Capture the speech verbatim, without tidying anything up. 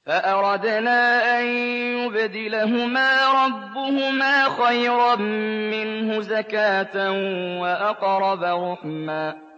فَأَرَدْنَا أَن يُبْدِلَهُمَا رَبُّهُمَا خَيْرًا مِّنْهُ زَكَاةً وَأَقْرَبَ رُحْمًا